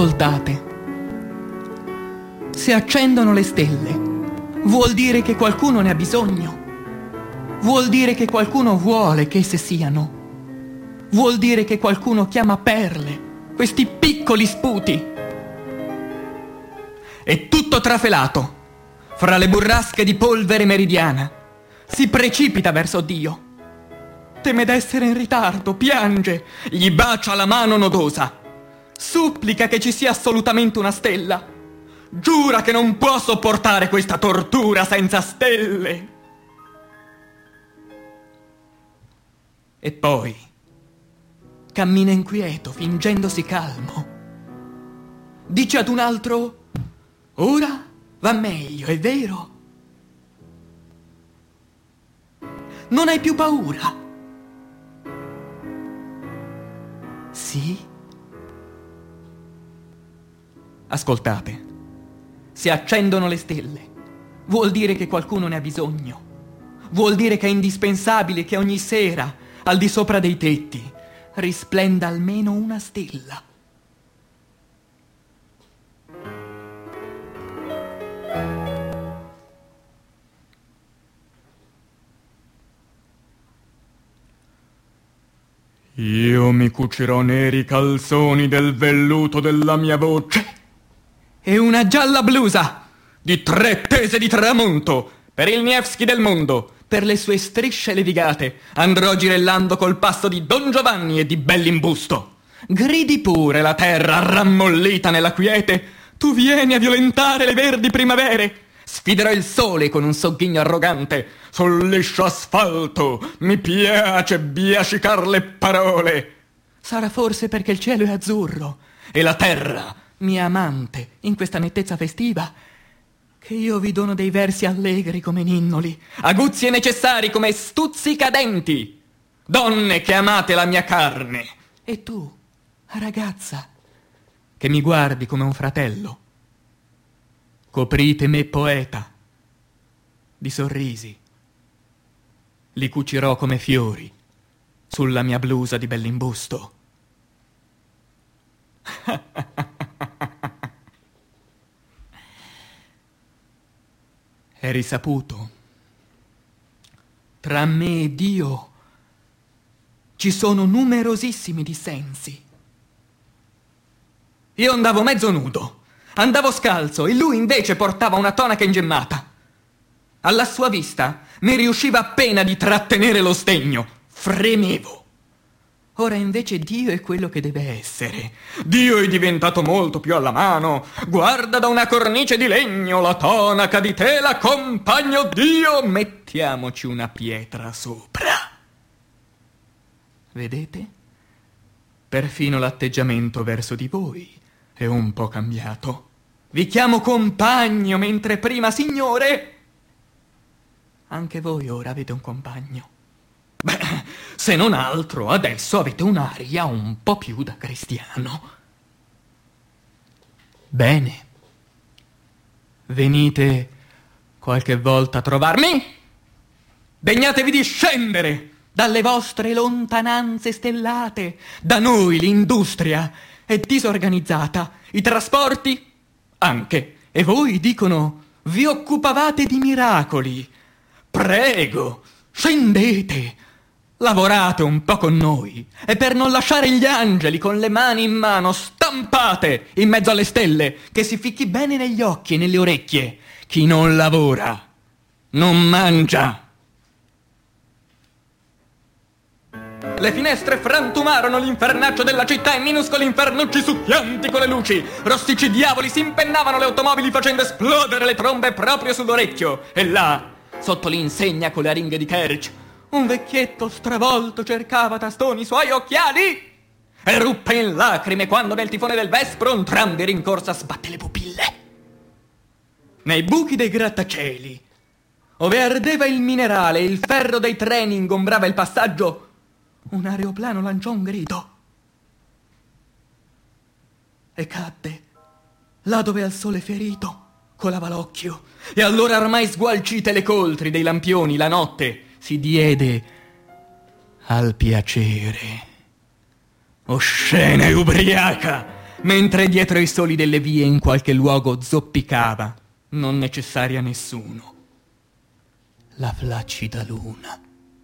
Ascoltate. Se accendono le stelle, vuol dire che qualcuno ne ha bisogno. Vuol dire che qualcuno vuole che esse siano. Vuol dire che qualcuno chiama perle questi piccoli sputi. È tutto trafelato fra le burrasche di polvere meridiana. Si precipita verso Dio. Teme d'essere in ritardo, piange, gli bacia la mano nodosa. Supplica che ci sia assolutamente una stella. Giura che non può sopportare questa tortura senza stelle. E poi cammina inquieto, fingendosi calmo. Dice ad un altro: ora va meglio, è vero? Non hai più paura? Sì? Ascoltate. Se accendono le stelle, vuol dire che qualcuno ne ha bisogno. Vuol dire che è indispensabile che ogni sera, al di sopra dei tetti, risplenda almeno una stella. Io mi cucirò neri calzoni del velluto della mia voce e una gialla blusa di 3 tese di tramonto per il Nevsky del mondo. Per le sue strisce levigate andrò girellando col passo di Don Giovanni e di Bellimbusto. Gridi pure la terra rammollita nella quiete: tu vieni a violentare le verdi primavere. Sfiderò il sole con un sogghigno arrogante. Sul liscio asfalto mi piace biascicar le parole. Sarà forse perché il cielo è azzurro e la terra, mia amante, in questa nettezza festiva, che io vi dono dei versi allegri come ninnoli, aguzzi e necessari come stuzzicadenti. Donne che amate la mia carne. E tu, ragazza, che mi guardi come un fratello, coprite me poeta di sorrisi. Li cucirò come fiori sulla mia blusa di Bellimbusto. È risaputo. Tra me e Dio ci sono numerosissimi dissensi. Io andavo mezzo nudo, andavo scalzo, e lui invece portava una tonaca ingemmata. Alla sua vista mi riusciva appena di trattenere lo stegno. Fremevo. Ora invece Dio è quello che deve essere. Dio è diventato molto più alla mano. Guarda da una cornice di legno la tonaca di tela, compagno Dio. Mettiamoci una pietra sopra. Vedete? Perfino l'atteggiamento verso di voi è un po' cambiato. Vi chiamo compagno, mentre prima signore. Anche voi ora avete un compagno. Beh, se non altro, adesso avete un'aria un po' più da cristiano. Bene. Venite qualche volta a trovarmi? Degnatevi di scendere dalle vostre lontananze stellate. Da noi l'industria è disorganizzata, i trasporti anche. E voi, dicono, vi occupavate di miracoli. Prego, scendete. Lavorate un po' con noi, e per non lasciare gli angeli con le mani in mano stampate in mezzo alle stelle, che si ficchi bene negli occhi e nelle orecchie: chi non lavora non mangia. Le finestre frantumarono l'infernaccio della città e minuscoli infernucci succhianti con le luci. Rostici diavoli si impennavano le automobili facendo esplodere le trombe proprio sull'orecchio. E là, sotto l'insegna con le aringhe di Kerch, un vecchietto stravolto cercava tastoni i suoi occhiali e ruppe in lacrime quando nel tifone del Vespro un tram di rincorsa sbatte le pupille. Nei buchi dei grattacieli, ove ardeva il minerale e il ferro dei treni ingombrava il passaggio, un aeroplano lanciò un grido e cadde là dove al sole ferito colava l'occhio. E allora, ormai sgualcite le coltri dei lampioni, la notte si diede al piacere. Oscena e ubriaca, mentre dietro i soli delle vie in qualche luogo zoppicava, non necessaria a nessuno, la flaccida luna.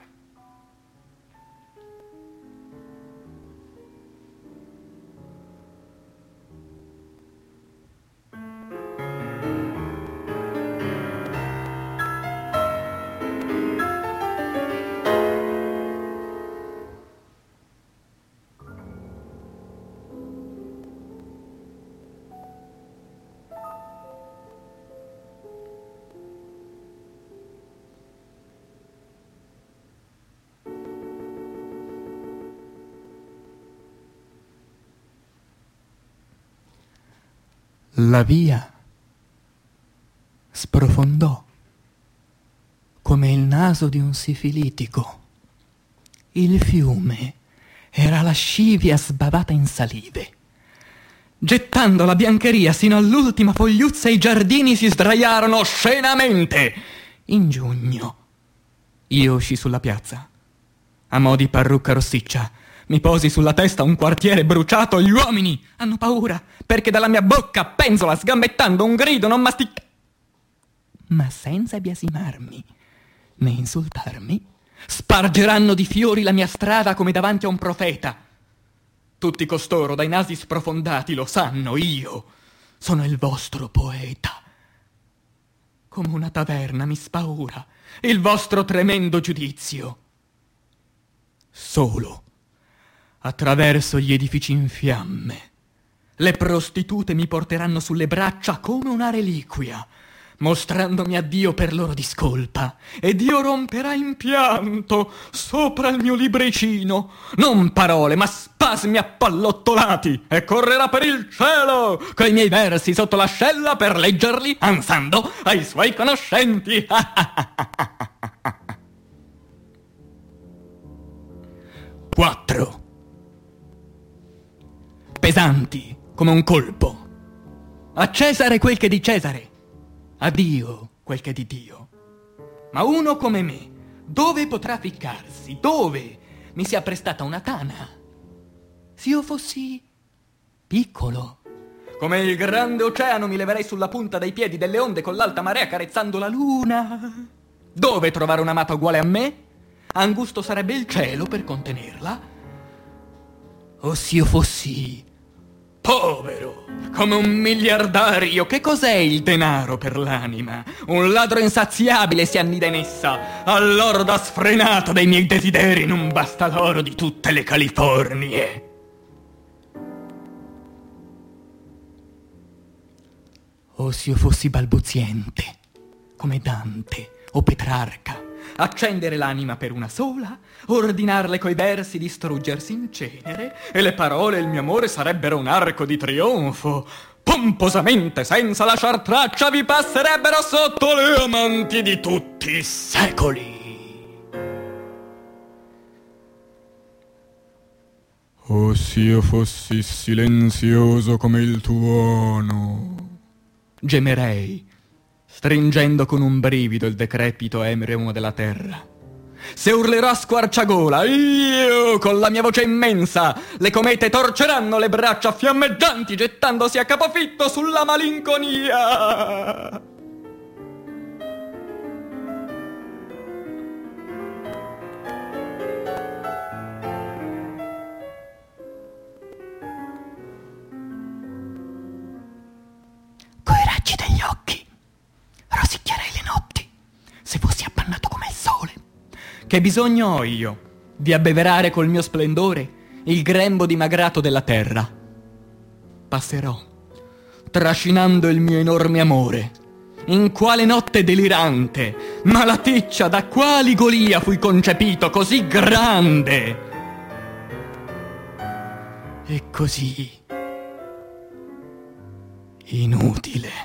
La via sprofondò come il naso di un sifilitico. Il fiume era lascivia sbavata in salive. Gettando la biancheria sino all'ultima fogliuzza, i giardini si sdraiarono oscenamente. In giugno io uscì sulla piazza. A mo' di parrucca rossiccia mi posi sulla testa un quartiere bruciato. Gli uomini hanno paura perché dalla mia bocca penzola sgambettando un grido non mastica. Ma senza biasimarmi né insultarmi, spargeranno di fiori la mia strada come davanti a un profeta. Tutti costoro dai nasi sprofondati lo sanno, io sono il vostro poeta. Come una taverna mi spaura il vostro tremendo giudizio. Solo attraverso gli edifici in fiamme le prostitute mi porteranno sulle braccia come una reliquia, mostrandomi addio per loro discolpa, ed io romperà in pianto sopra il mio libricino, non parole ma spasmi appallottolati, e correrà per il cielo coi miei versi sotto l'ascella per leggerli ansando ai suoi conoscenti. 4. Pesanti come un colpo. A Cesare quel che di Cesare, a Dio quel che di Dio. Ma uno come me, dove potrà ficcarsi? Dove mi sia prestata una tana? Se io fossi piccolo, come il grande oceano, mi leverei sulla punta dei piedi delle onde con l'alta marea carezzando la luna. Dove trovare un'amata uguale a me? Angusto sarebbe il cielo per contenerla. O se io fossi povero come un miliardario, che cos'è il denaro per l'anima? Un ladro insaziabile si annida in essa, all'orda sfrenato dei miei desideri non basta l'oro di tutte le Californie. O se io fossi balbuziente come Dante o Petrarca, accendere l'anima per una sola, ordinarle coi versi distruggersi in cenere, e le parole e il mio amore sarebbero un arco di trionfo. Pomposamente, senza lasciar traccia, vi passerebbero sotto le amanti di tutti i secoli. Oh, se io fossi silenzioso come il tuono, gemerei, stringendo con un brivido il decrepito emremo della terra. Se urlerò a squarciagola, io con la mia voce immensa, le comete torceranno le braccia fiammeggianti, gettandosi a capofitto sulla malinconia. Coi raggi degli occhi rosicchierei le notti, se fossi appannato come il sole. Che bisogno ho io di abbeverare col mio splendore il grembo dimagrato della terra? Passerò, trascinando il mio enorme amore. In quale notte delirante, malaticcia, da quali golia fui concepito così grande e così inutile.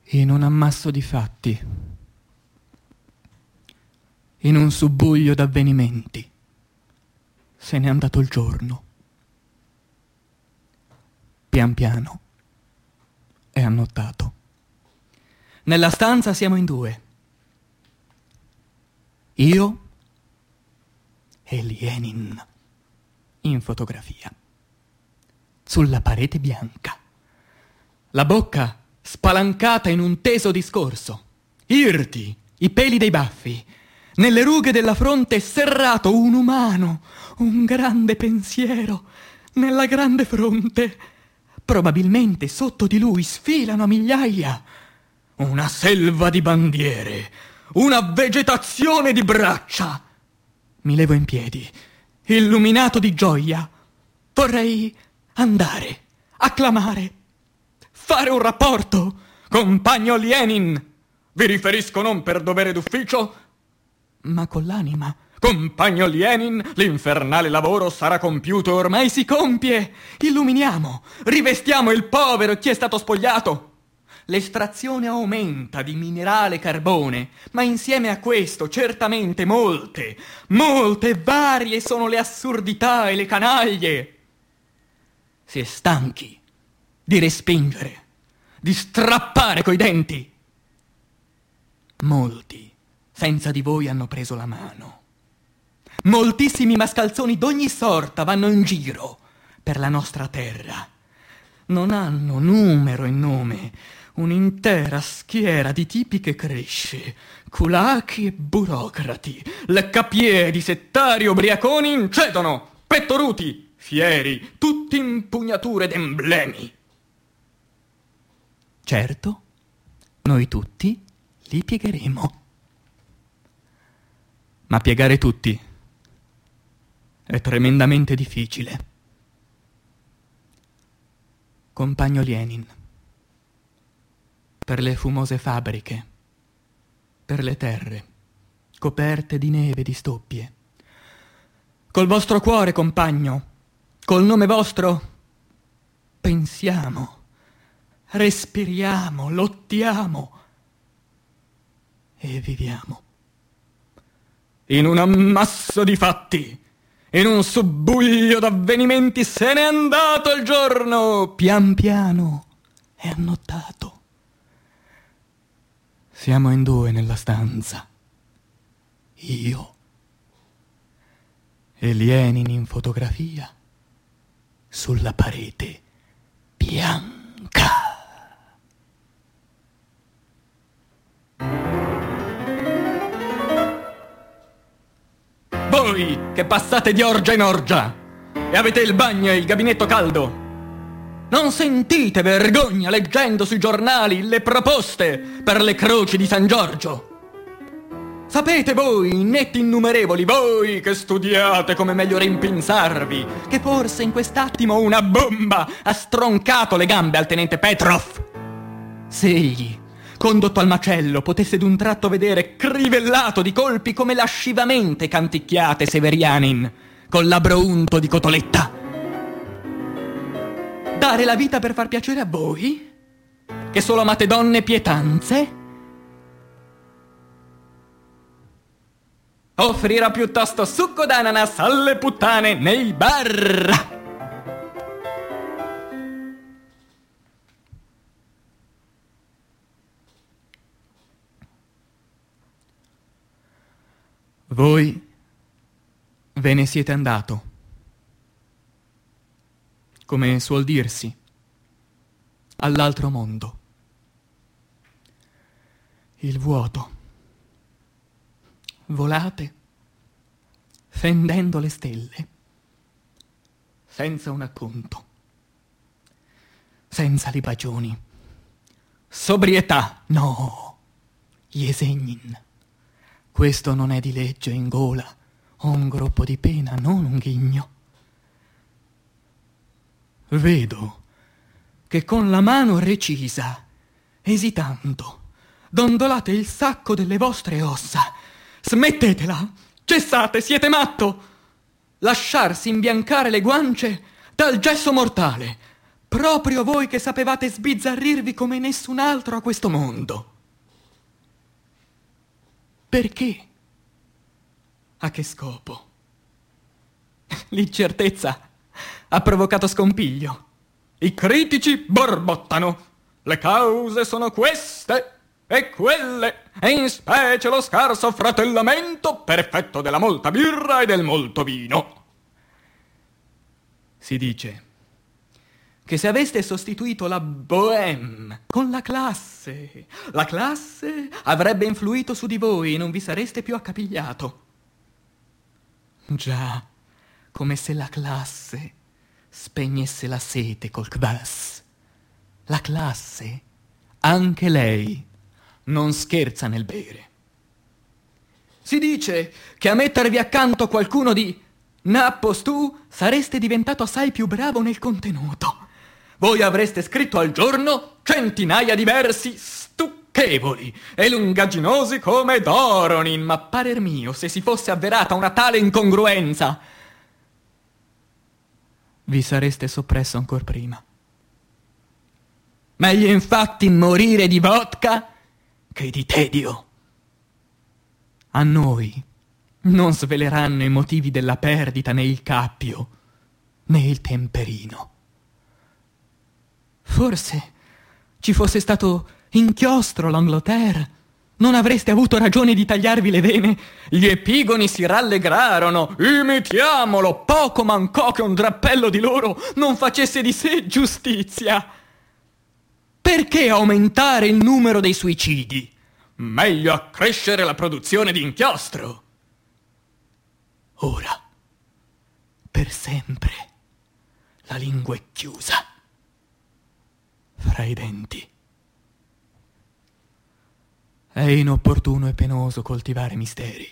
In un ammasso di fatti, in un subbuglio d'avvenimenti, se n'è andato il giorno. Pian piano è annottato. Nella stanza siamo in due. Io e Lenin in fotografia. Sulla parete bianca. La bocca spalancata in un teso discorso. Irti i peli dei baffi. Nelle rughe della fronte serrato un umano. Un grande pensiero nella grande fronte. Probabilmente sotto di lui sfilano a migliaia. Una selva di bandiere. Una vegetazione di braccia. Mi levo in piedi, illuminato di gioia. Vorrei andare, acclamare, fare un rapporto. Compagno Lenin, vi riferisco non per dovere d'ufficio, ma con l'anima. Compagno Lenin, l'infernale lavoro sarà compiuto, ormai si compie. Illuminiamo, rivestiamo il povero e chi è stato spogliato. L'estrazione aumenta di minerale carbone, ma insieme a questo certamente molte varie sono le assurdità e le canaglie. Si è stanchi di respingere, di strappare coi denti. Molti senza di voi hanno preso la mano. Moltissimi mascalzoni d'ogni sorta vanno in giro per la nostra terra. Non hanno numero e nome, un'intera schiera di tipi che cresce, culacchi e burocrati, leccapiedi, settari, ubriaconi incedono, pettoruti, fieri, tutti impugnature d'emblemi. Certo, noi tutti li piegheremo. Ma piegare tutti è tremendamente difficile. Compagno Lenin, per le fumose fabbriche, per le terre coperte di neve, di stoppie, col vostro cuore, compagno, col nome vostro, pensiamo, respiriamo, lottiamo e viviamo. In un ammasso di fatti, in un subbuglio d'avvenimenti se n'è andato il giorno, pian piano è annottato. Siamo in due nella stanza, io e Lenin in fotografia sulla parete bianca. Voi che passate di orgia in orgia e avete il bagno e il gabinetto caldo, non sentite vergogna leggendo sui giornali le proposte per le croci di San Giorgio? Sapete voi, netti innumerevoli, voi che studiate come meglio rimpinzarvi, che forse in quest'attimo una bomba ha stroncato le gambe al tenente Petrov? Se egli, condotto al macello, potesse d'un tratto vedere crivellato di colpi come lascivamente canticchiate Severianin col labbro unto di cotoletta, dare la vita per far piacere a voi, che solo amate donne pietanze? Offrirà piuttosto succo d'ananas alle puttane nei bar. Voi ve ne siete andato, come suol dirsi, all'altro mondo. Il vuoto. Volate, fendendo le stelle, senza un acconto, senza libagioni. Sobrietà, no, Yesenin. Questo non è di legge in gola, o un groppo di pena, non un ghigno. Vedo che con la mano recisa, esitando, dondolate il sacco delle vostre ossa. Smettetela! Cessate, siete matto! Lasciarsi imbiancare le guance dal gesso mortale, Proprio voi che sapevate sbizzarrirvi come nessun altro a questo mondo. Perché? A che scopo? L'incertezza ha provocato scompiglio. I critici borbottano. Le cause sono queste e quelle, e in specie lo scarso fratellamento per effetto della molta birra e del molto vino. Si dice che se aveste sostituito la bohème con la classe avrebbe influito su di voi e non vi sareste più accapigliato. Già, come se la classe spegnesse la sete col kvass. La classe, anche lei, non scherza nel bere. Si dice che a mettervi accanto qualcuno di Nappos tu sareste diventato assai più bravo nel contenuto. Voi avreste scritto al giorno centinaia di versi stucchevoli e lunghaginosi come Doronin, ma parer mio, se si fosse avverata una tale incongruenza, vi sareste soppresso ancor prima. Meglio infatti morire di vodka che di tedio. A noi non sveleranno i motivi della perdita né il cappio, né il temperino. Forse ci fosse stato inchiostro l'Angleterre, non avreste avuto ragione di tagliarvi le vene. Gli epigoni si rallegrarono. Imitiamolo, poco mancò che un drappello di loro non facesse di sé giustizia. Perché aumentare il numero dei suicidi? Meglio accrescere la produzione di inchiostro. Ora, per sempre, la lingua è chiusa fra i denti. È inopportuno e penoso coltivare misteri.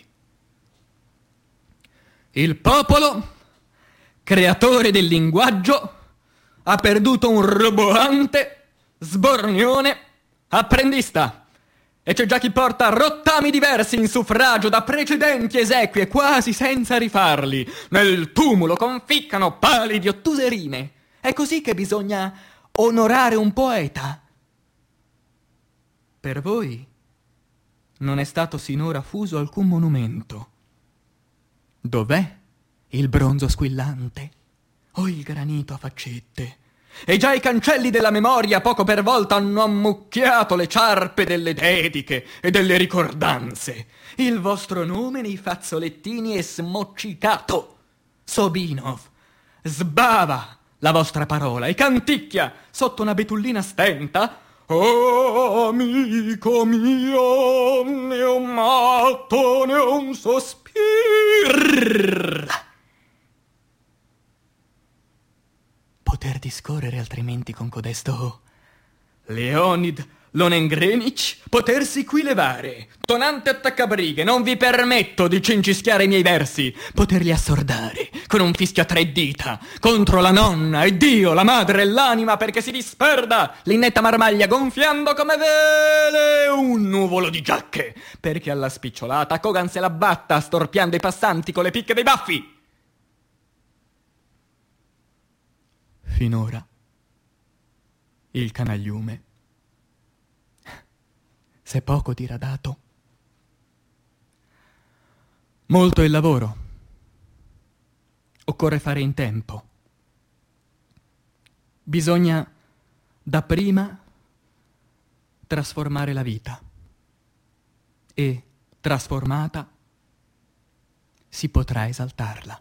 Il popolo, creatore del linguaggio, ha perduto un roboante, sbornione, apprendista. E c'è già chi porta rottami diversi in suffragio da precedenti esequie quasi senza rifarli. Nel tumulo conficcano pali di ottuse rime. È così che bisogna onorare un poeta. Per voi non è stato sinora fuso alcun monumento. Dov'è il bronzo squillante o il granito a faccette? E già i cancelli della memoria poco per volta hanno ammucchiato le ciarpe delle dediche e delle ricordanze. Il vostro nome nei fazzolettini è smoccicato. Sobinov sbava la vostra parola e canticchia sotto una betullina stenta: oh, amico mio, né un matto né un sospiro. Poter discorrere altrimenti con codesto Leonid Lonengrenich, potersi qui levare, tonante attaccabrighe, non vi permetto di cincischiare i miei versi, poterli assordare con un fischio a 3 dita contro la nonna e Dio, la madre e l'anima, perché si disperda l'innetta marmaglia gonfiando come vele un nuvolo di giacche, perché alla spicciolata Kogan se la batta storpiando i passanti con le picche dei baffi. Finora il canagliume s'è poco diradato. Molto è il lavoro. Occorre fare in tempo. Bisogna dapprima trasformare la vita e, trasformata, si potrà esaltarla.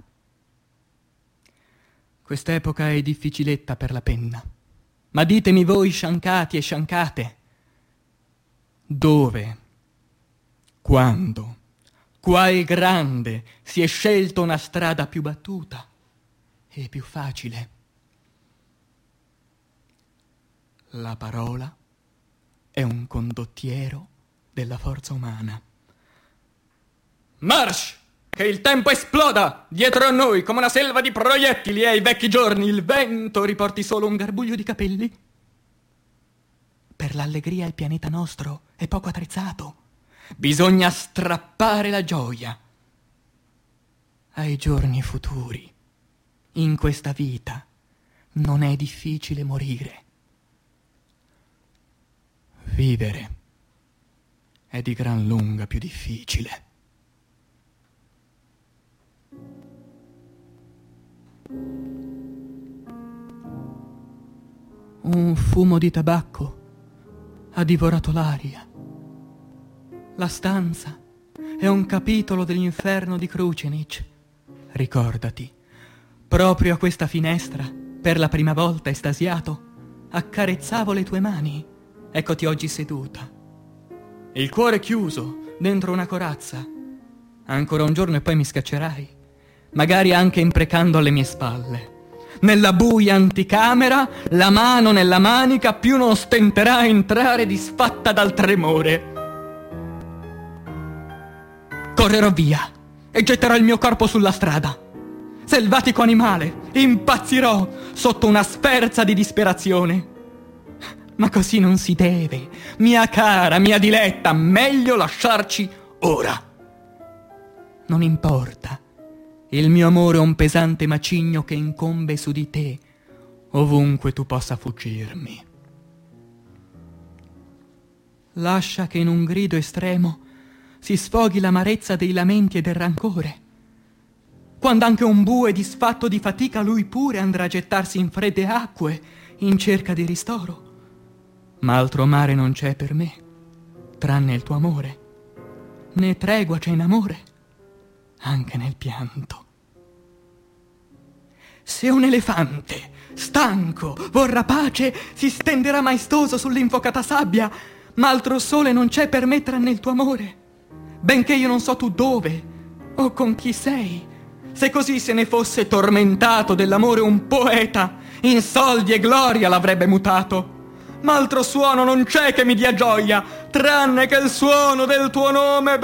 Quest'epoca è difficiletta per la penna, ma ditemi voi, sciancati e sciancate, dove, quando, qual grande si è scelto una strada più battuta e più facile? La parola è un condottiero della forza umana. Marsch! Che il tempo esploda dietro a noi come una selva di proiettili e ai vecchi giorni il vento riporti solo un garbuglio di capelli. Per l'allegria il pianeta nostro è poco attrezzato. Bisogna strappare la gioia ai giorni futuri. In questa vita non è difficile morire. Vivere è di gran lunga più difficile. Un fumo di tabacco ha divorato l'aria. La stanza è un capitolo dell'inferno di Kručenić. Ricordati, proprio a questa finestra, per la prima volta estasiato, accarezzavo le tue mani. Eccoti oggi seduta. Il cuore chiuso dentro una corazza. Ancora un giorno e poi mi scaccerai, magari anche imprecando alle mie spalle. Nella buia anticamera, la mano nella manica, più non stenterà a entrare disfatta dal tremore. Correrò via e getterò il mio corpo sulla strada. Selvatico animale, impazzirò sotto una sferza di disperazione. Ma così non si deve, mia cara, mia diletta, meglio lasciarci ora. Non importa, il mio amore è un pesante macigno che incombe su di te, ovunque tu possa fuggirmi. Lascia che in un grido estremo si sfoghi l'amarezza dei lamenti e del rancore. Quando anche un bue disfatto di fatica lui pure andrà a gettarsi in fredde acque in cerca di ristoro. Ma altro mare non c'è per me, tranne il tuo amore, né tregua c'è in amore, anche nel pianto. Se un elefante, stanco, vorrà pace, si stenderà maestoso sull'infocata sabbia, ma altro sole non c'è per me tranne il tuo amore, benché io non so tu dove o con chi sei. Se così se ne fosse tormentato dell'amore un poeta, in soldi e gloria l'avrebbe mutato. Ma altro suono non c'è che mi dia gioia, tranne che il suono del tuo nome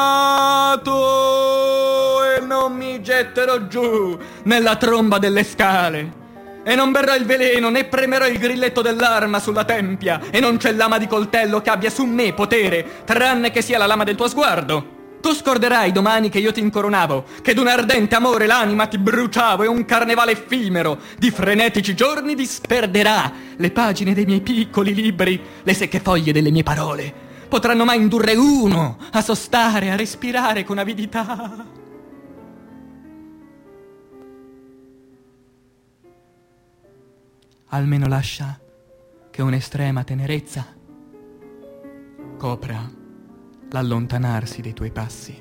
beato. E non mi getterò giù nella tromba delle scale, e non berrò il veleno, né premerò il grilletto dell'arma sulla tempia, e non c'è lama di coltello che abbia su me potere, tranne che sia la lama del tuo sguardo. Tu scorderai domani che io ti incoronavo, che d'un ardente amore l'anima ti bruciavo, e un carnevale effimero di frenetici giorni disperderà le pagine dei miei piccoli libri, le secche foglie delle mie parole. Potranno mai indurre uno a sostare, a respirare con avidità? Almeno lascia che un'estrema tenerezza copra l'allontanarsi dei tuoi passi.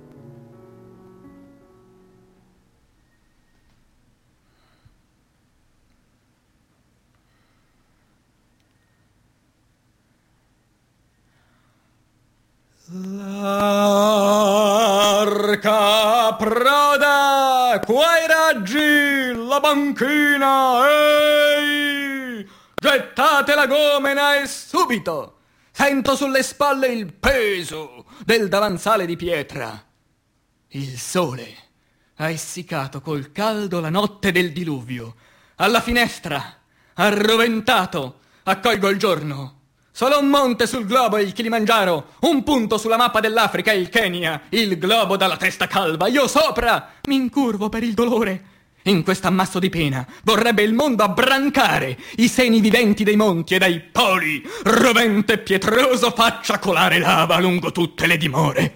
L'arca proda, quai raggi, la banchina, ehi! Gettate la gomena e subito! Sento sulle spalle il peso del davanzale di pietra. Il sole ha essiccato col caldo la notte del diluvio. Alla finestra, arroventato, accolgo il giorno. Solo un monte sul globo è il Kilimangiaro, un punto sulla mappa dell'Africa è il Kenya, il globo dalla testa calva. Io sopra mi incurvo per il dolore. In quest'ammasso di pena vorrebbe il mondo abbrancare i seni viventi dei monti e dai poli, rovente e pietroso, faccia colare lava lungo tutte le dimore.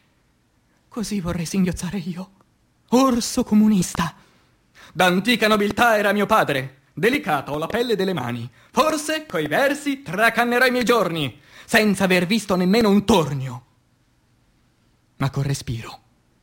Così vorrei singhiozzare io, orso comunista. D'antica nobiltà era mio padre, delicato ho la pelle delle mani. Forse coi versi tracannerò i miei giorni, senza aver visto nemmeno un tornio. Ma col respiro,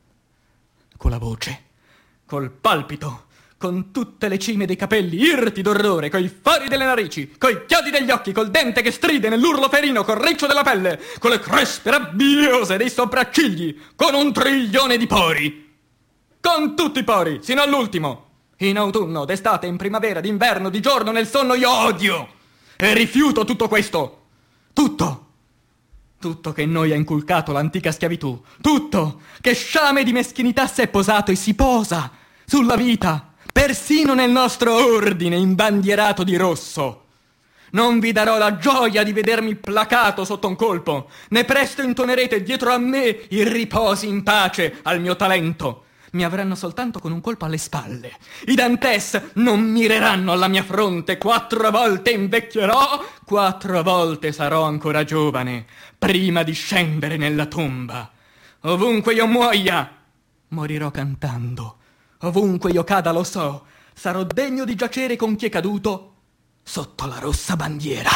con la voce, col palpito, con tutte le cime dei capelli irti d'orrore, coi fari delle narici, coi chiodi degli occhi, col dente che stride nell'urlo ferino, col riccio della pelle, con le crespe rabbiose dei sopraccigli, con un trilione di pori. Con tutti i pori, sino all'ultimo. In autunno, d'estate, in primavera, d'inverno, di giorno, nel sonno, io odio e rifiuto tutto questo. Tutto. Tutto che in noi ha inculcato l'antica schiavitù. Tutto che sciame di meschinità s'è posato e si posa sulla vita, persino nel nostro ordine imbandierato di rosso. Non vi darò la gioia di vedermi placato sotto un colpo, né presto intonerete dietro a me i riposi in pace al mio talento. mi avranno soltanto con un colpo alle spalle. I Dantes non mireranno alla mia fronte. 4 volte invecchierò, 4 volte sarò ancora giovane, prima di scendere nella tomba. Ovunque io muoia, morirò cantando. Ovunque io cada, lo so, sarò degno di giacere con chi è caduto sotto la rossa bandiera.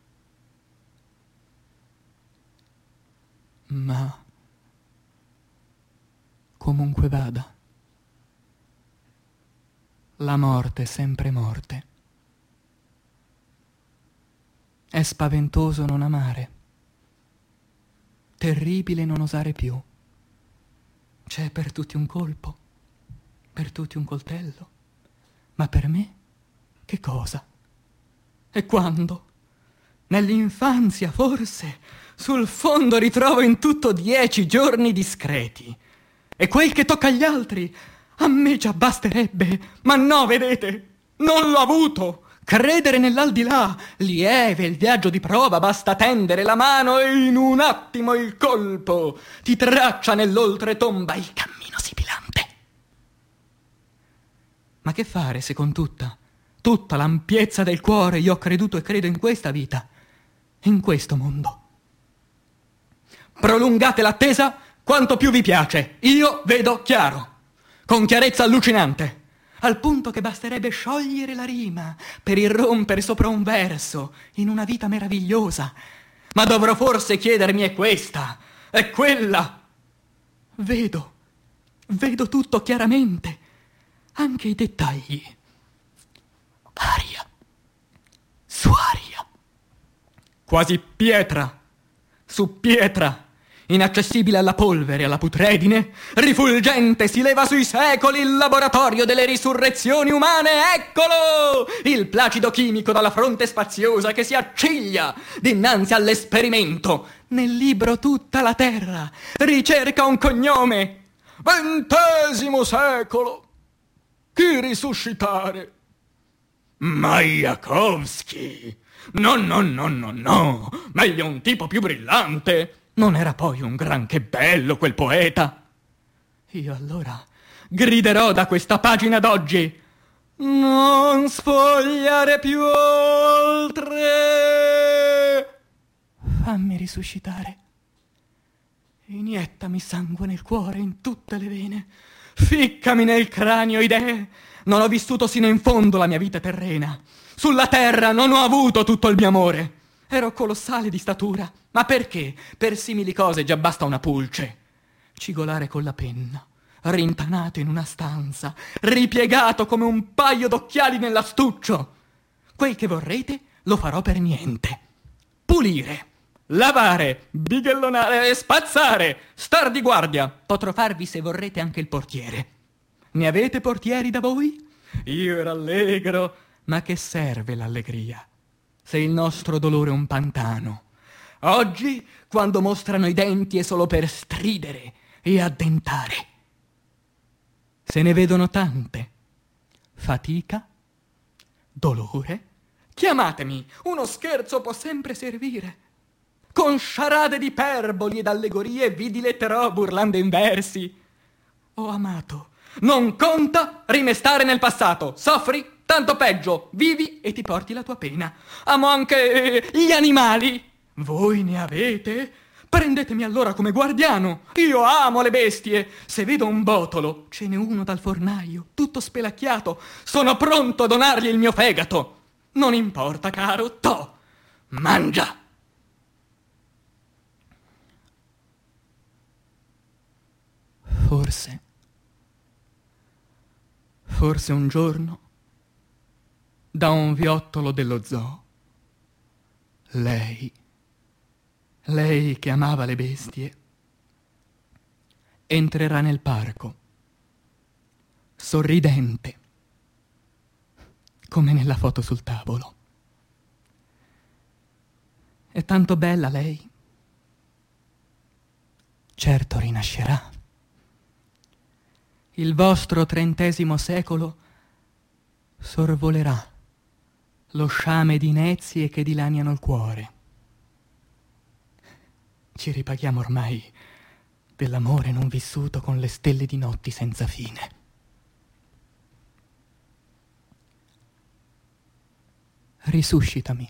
Ma comunque vada, la morte è sempre morte. È spaventoso non amare, terribile non osare più. C'è per tutti un colpo, per tutti un coltello, ma per me che cosa? E quando? Nell'infanzia forse, sul fondo ritrovo in tutto 10 giorni discreti. E quel che tocca agli altri, a me già basterebbe. Ma no, vedete, non l'ho avuto. Credere nell'aldilà, lieve il viaggio di prova, basta tendere la mano e in un attimo il colpo ti traccia nell'oltretomba il cammino sibilante. Ma che fare se con tutta l'ampiezza del cuore io ho creduto e credo in questa vita, in questo mondo? Prolungate l'attesa quanto più vi piace, io vedo chiaro, con chiarezza allucinante, al punto che basterebbe sciogliere la rima per irrompere sopra un verso in una vita meravigliosa. Ma dovrò forse chiedermi: è questa, è quella? Vedo tutto chiaramente, anche i dettagli. Aria, su aria, quasi pietra su pietra, inaccessibile alla polvere, alla putredine, rifulgente si leva sui secoli il laboratorio delle risurrezioni umane. Eccolo! Il placido chimico dalla fronte spaziosa che si acciglia dinanzi all'esperimento. Nel libro tutta la terra ricerca un cognome. 20° secolo. Chi risuscitare? Majakovskij. No. Meglio un tipo più brillante. Non era poi un granché bello quel poeta? Io allora griderò da questa pagina d'oggi: non sfogliare più oltre. Fammi risuscitare. Iniettami sangue nel cuore, in tutte le vene. Ficcami nel cranio idee. Non ho vissuto sino in fondo la mia vita terrena. Sulla terra non ho avuto tutto il mio amore. Ero colossale di statura. Ma perché? Per simili cose già basta una pulce. Cigolare con la penna, rintanato in una stanza, ripiegato come un paio d'occhiali nell'astuccio. Quel che vorrete lo farò per niente. Pulire, lavare, bighellonare e spazzare, star di guardia. Potrò farvi, se vorrete, anche il portiere. Ne avete portieri da voi? Io ero allegro. Ma che serve l'allegria se il nostro dolore è un pantano? Oggi, quando mostrano i denti, è solo per stridere e addentare. Se ne vedono tante. Fatica, dolore. Chiamatemi, uno scherzo può sempre servire. Con sciarade di iperboli ed allegorie vi diletterò burlando in versi. Ho amato. Non conta rimestare nel passato. Soffri? Tanto peggio, vivi e ti porti la tua pena. Amo anche gli animali. Voi ne avete? Prendetemi allora come guardiano. Io amo le bestie. Se vedo un botolo, ce n'è uno dal fornaio, tutto spelacchiato, sono pronto a donargli il mio fegato. Non importa, caro, to, mangia. Forse un giorno, da un viottolo dello zoo, lei che amava le bestie, entrerà nel parco, sorridente, come nella foto sul tavolo. È tanto bella lei. Certo rinascerà. Il vostro 30° secolo sorvolerà lo sciame di inezie che dilaniano il cuore. Ci ripaghiamo ormai dell'amore non vissuto con le stelle di notti senza fine. Risuscitami.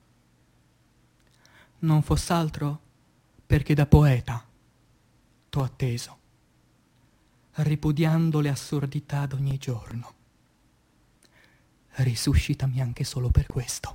Non foss'altro perché da poeta t'ho atteso, ripudiando le assurdità d'ogni giorno. Risuscitami anche solo per questo.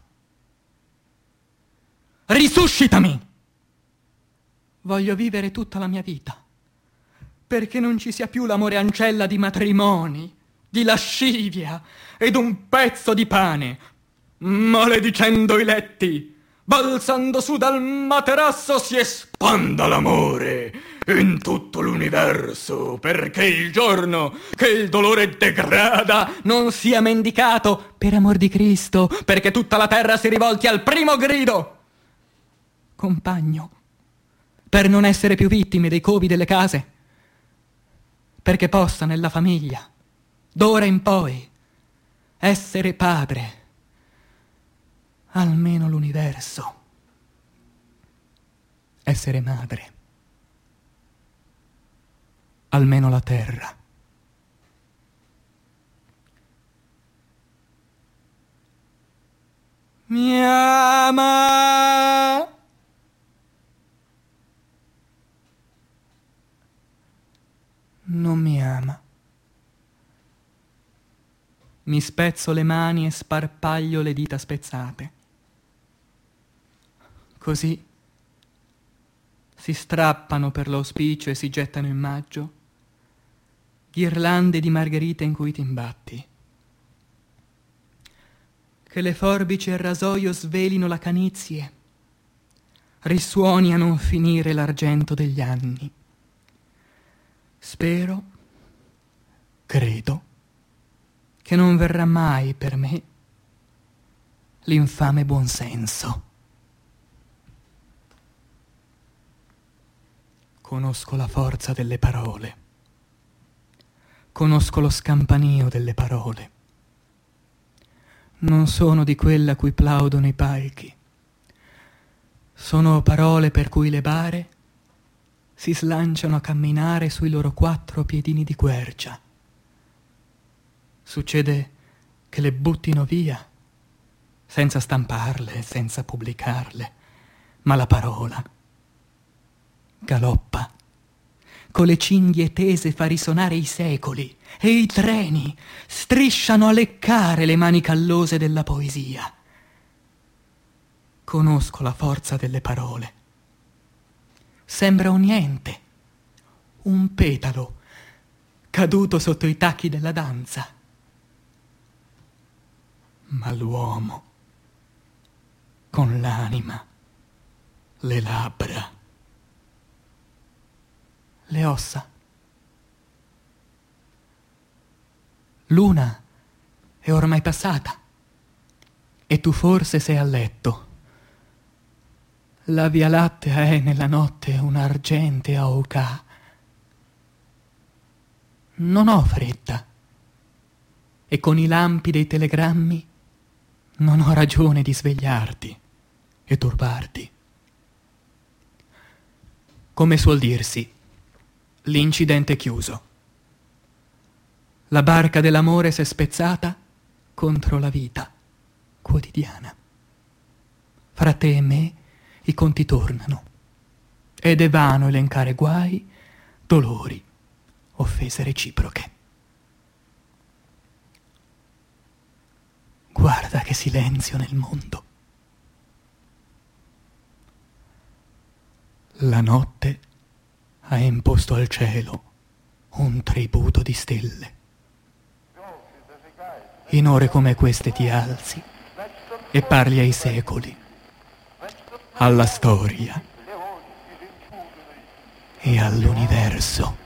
Risuscitami! Voglio vivere tutta la mia vita, perché non ci sia più l'amore ancella di matrimoni, di lascivia ed un pezzo di pane, maledicendo i letti, balzando su dal materasso si espanda l'amore in tutto l'universo, perché il giorno che il dolore degrada non sia mendicato, per amor di Cristo, perché tutta la terra si rivolti al primo grido. Compagno, per non essere più vittime dei covi delle case, perché possa nella famiglia, d'ora in poi, essere padre, almeno l'universo, essere madre, almeno la terra. Mi ama. Non mi ama. Mi spezzo le mani e sparpaglio le dita spezzate. Così si strappano per l'auspicio e si gettano in maggio ghirlande di margherite in cui ti imbatti. Che le forbici e il rasoio svelino la canizie, risuoni a non finire l'argento degli anni. Spero, credo, che non verrà mai per me l'infame buonsenso. Conosco la forza delle parole, conosco lo scampanio delle parole. Non sono di quella a cui plaudono i palchi. Sono parole per cui le bare si slanciano a camminare sui loro 4 piedini di quercia. Succede che le buttino via, senza stamparle, senza pubblicarle, ma la parola galoppa, con le cinghie tese fa risonare i secoli e i treni strisciano a leccare le mani callose della poesia. Conosco la forza delle parole. Sembra un niente, un petalo caduto sotto i tacchi della danza. Ma l'uomo, con l'anima, le labbra, le ossa. L'una è ormai passata e tu forse sei a letto. La Via Lattea è nella notte un'argentea oca. Non ho fretta e con i lampi dei telegrammi non ho ragione di svegliarti e turbarti. Come suol dirsi, l'incidente è chiuso. La barca dell'amore s'è spezzata contro la vita quotidiana. Fra te e me i conti tornano ed è vano elencare guai, dolori, offese reciproche. Guarda che silenzio nel mondo. La notte ha imposto al cielo un tributo di stelle. In ore come queste ti alzi e parli ai secoli, alla storia e all'universo.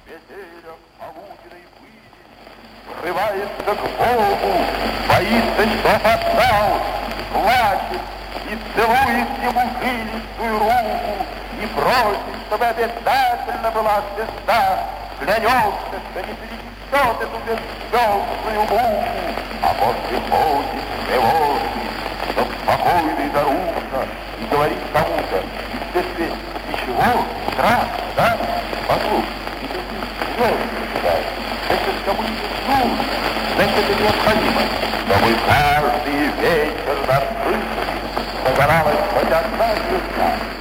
Срывается к Богу, боится, что отдал, плачет и целует ему жилистую руку, и просит, чтобы обязательно была звезда, клянется, что не перенесет эту беззвездную муку, а после ходит тревожный, чтоб спокойный Даруша, и говорит кому-то, и в смысле, ничего, страшно, да? Послушай, и ты звезды читаешь. Значит, кому-нибудь нужно, значит, это необходимо. Чтобы каждый вечер над крышами загоралась хоть одна звезда.